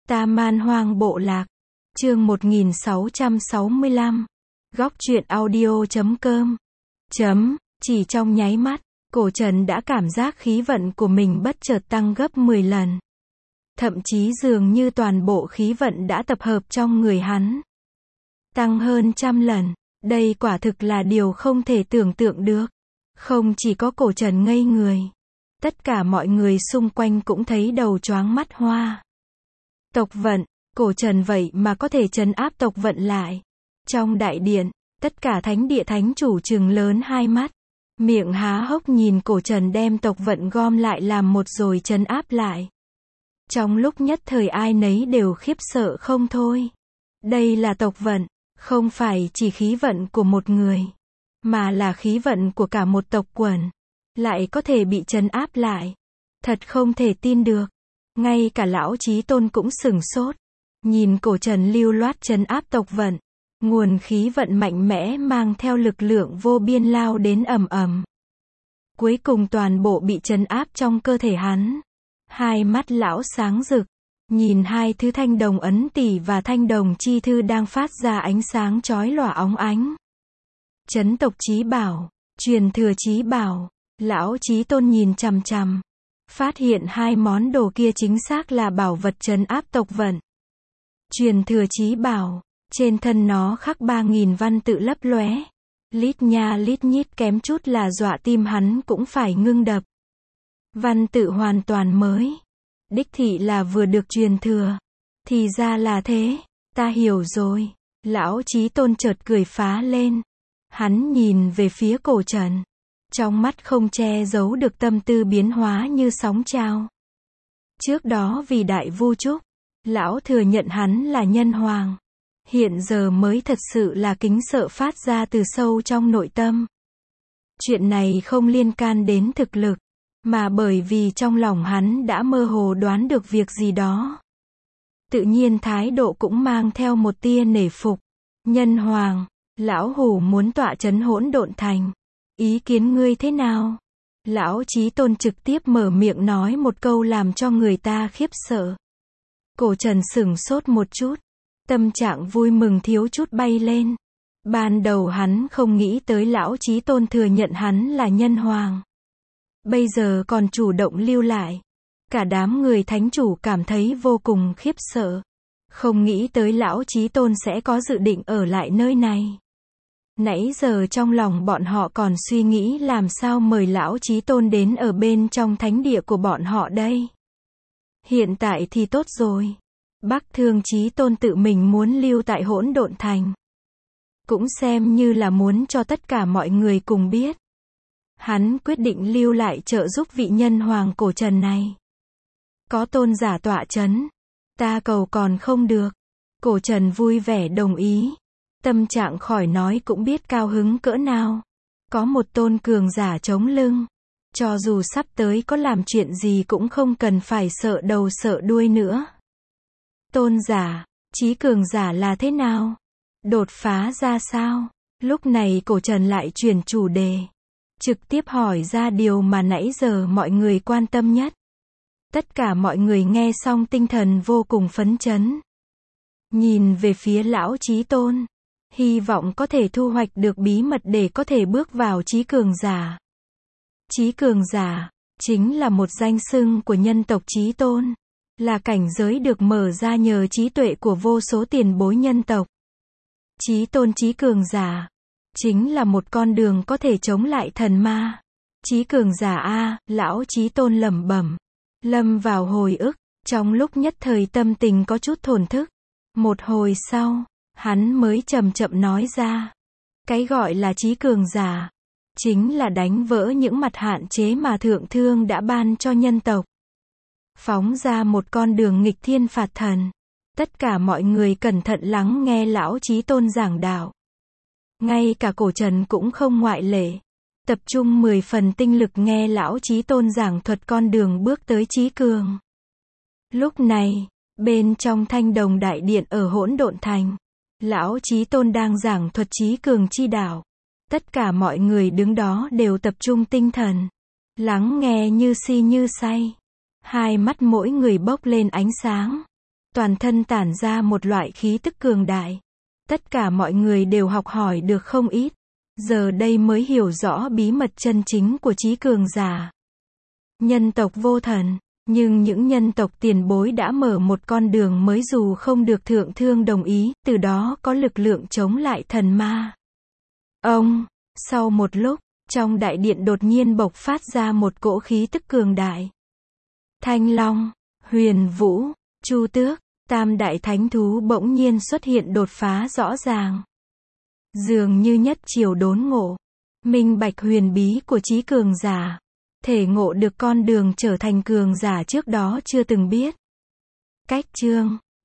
Ta Man Hoang Bộ Lạc. Chương 1665. Góc truyện audio.com. Chỉ trong nháy mắt, Cổ Trần đã cảm giác khí vận của mình bất chợt tăng gấp 10 lần. Thậm chí dường như toàn bộ khí vận đã tập hợp trong người hắn. Tăng hơn 100 lần. Đây quả thực là điều không thể tưởng tượng được. Không chỉ có Cổ Trần ngây người. Tất cả mọi người xung quanh cũng thấy đầu choáng mắt hoa. Tộc vận, Cổ Trần vậy mà có thể trấn áp tộc vận lại. Trong đại điện, tất cả thánh địa thánh chủ trừng lớn hai mắt. Miệng há hốc nhìn Cổ Trần đem tộc vận gom lại làm một rồi trấn áp lại. Trong lúc nhất thời ai nấy đều khiếp sợ không thôi. Đây là tộc vận, không phải chỉ khí vận của một người, mà là khí vận của cả một tộc quần. Lại có thể bị trấn áp lại. Thật không thể tin được. Ngay cả lão Chí Tôn cũng sửng sốt. Nhìn Cổ Trần lưu loát trấn áp tộc vận. Nguồn khí vận mạnh mẽ mang theo lực lượng vô biên lao đến ầm ầm. Cuối cùng toàn bộ bị trấn áp trong cơ thể hắn. Hai mắt lão sáng rực. Nhìn hai thứ thanh đồng ấn tỷ và thanh đồng chi thư đang phát ra ánh sáng chói lòa óng ánh. Trấn tộc chí bảo, truyền thừa chí bảo. Lão Chí Tôn nhìn chằm chằm. Phát hiện hai món đồ kia chính xác là bảo vật trấn áp tộc vận. Truyền thừa chí bảo. Trên thân nó khắc 3000 văn tự lấp lóe. Lít nha lít nhít kém chút là dọa tim hắn cũng phải ngưng đập. Văn tự hoàn toàn mới. Đích thị là vừa được truyền thừa. Thì ra là thế. Ta hiểu rồi. Lão Chí Tôn chợt cười phá lên. Hắn nhìn về phía Cổ Trần. Trong mắt không che giấu được tâm tư biến hóa như sóng trào. Trước đó vì đại vu trúc, lão thừa nhận hắn là nhân hoàng. Hiện giờ mới thật sự là kính sợ phát ra từ sâu trong nội tâm. Chuyện này không liên can đến thực lực, mà bởi vì trong lòng hắn đã mơ hồ đoán được việc gì đó. Tự nhiên thái độ cũng mang theo một tia nể phục. Nhân hoàng, lão hủ muốn tọa trấn Hỗn Độn Thành. Ý kiến ngươi thế nào? Lão Chí Tôn trực tiếp mở miệng nói một câu làm cho người ta khiếp sợ. Cổ Trần sửng sốt một chút. Tâm trạng vui mừng thiếu chút bay lên. Ban đầu hắn không nghĩ tới lão Chí Tôn thừa nhận hắn là nhân hoàng. Bây giờ còn chủ động lưu lại. Cả đám người thánh chủ cảm thấy vô cùng khiếp sợ. Không nghĩ tới lão Chí Tôn sẽ có dự định ở lại nơi này. Nãy giờ trong lòng bọn họ còn suy nghĩ làm sao mời lão Chí Tôn đến ở bên trong thánh địa của bọn họ đây. Hiện tại thì tốt rồi. Bắc Thương Chí Tôn tự mình muốn lưu tại Hỗn Độn Thành. Cũng xem như là muốn cho tất cả mọi người cùng biết. Hắn quyết định lưu lại trợ giúp vị nhân hoàng Cổ Trần này. Có tôn giả tọa trấn, ta cầu còn không được. Cổ Trần vui vẻ đồng ý. Tâm trạng khỏi nói cũng biết cao hứng cỡ nào. Có một tôn cường giả chống lưng. Cho dù sắp tới có làm chuyện gì cũng không cần phải sợ đầu sợ đuôi nữa. Tôn giả, chí cường giả là thế nào? Đột phá ra sao? Lúc này Cổ Trần lại chuyển chủ đề. Trực tiếp hỏi ra điều mà nãy giờ mọi người quan tâm nhất. Tất cả mọi người nghe xong tinh thần vô cùng phấn chấn. Nhìn về phía lão Chí Tôn. Hy vọng có thể thu hoạch được bí mật để có thể bước vào chí cường giả. Chí cường giả, chính là một danh xưng của nhân tộc Chí Tôn. Là cảnh giới được mở ra nhờ trí tuệ của vô số tiền bối nhân tộc. Chí Tôn chí cường giả, chính là một con đường có thể chống lại thần ma. Chí cường giả a, lão Chí Tôn lẩm bẩm. Lâm vào hồi ức, trong lúc nhất thời tâm tình có chút thổn thức. Một hồi sau, hắn mới chậm chậm nói ra. Cái gọi là chí cường giả, chính là đánh vỡ những mặt hạn chế mà Thượng Thương đã ban cho nhân tộc. Phóng ra một con đường nghịch thiên phạt thần. Tất cả mọi người cẩn thận lắng nghe lão Chí Tôn giảng đạo. Ngay cả Cổ Trần cũng không ngoại lệ. Tập trung 10 phần tinh lực nghe lão Chí Tôn giảng thuật con đường bước tới chí cường. Lúc này, bên trong thanh đồng đại điện ở Hỗn Độn Thành, lão Chí Tôn đang giảng thuật chí cường chi đạo. Tất cả mọi người đứng đó đều tập trung tinh thần. Lắng nghe như si như say. Hai mắt mỗi người bốc lên ánh sáng. Toàn thân tản ra một loại khí tức cường đại. Tất cả mọi người đều học hỏi được không ít. Giờ đây mới hiểu rõ bí mật chân chính của trí cường giả. Nhân tộc vô thần. Nhưng những nhân tộc tiền bối đã mở một con đường mới dù không được thượng thương đồng ý, từ đó có lực lượng chống lại thần ma. Sau một lúc, trong đại điện đột nhiên bộc phát ra một cỗ khí tức cường đại. Thanh Long, Huyền Vũ, Chu Tước, tam đại thánh thú bỗng nhiên xuất hiện đột phá rõ ràng. Dường như nhất chiều đốn ngộ, minh bạch huyền bí của trí cường giả. Thể ngộ được con đường trở thành cường giả trước đó chưa từng biết. Cách chương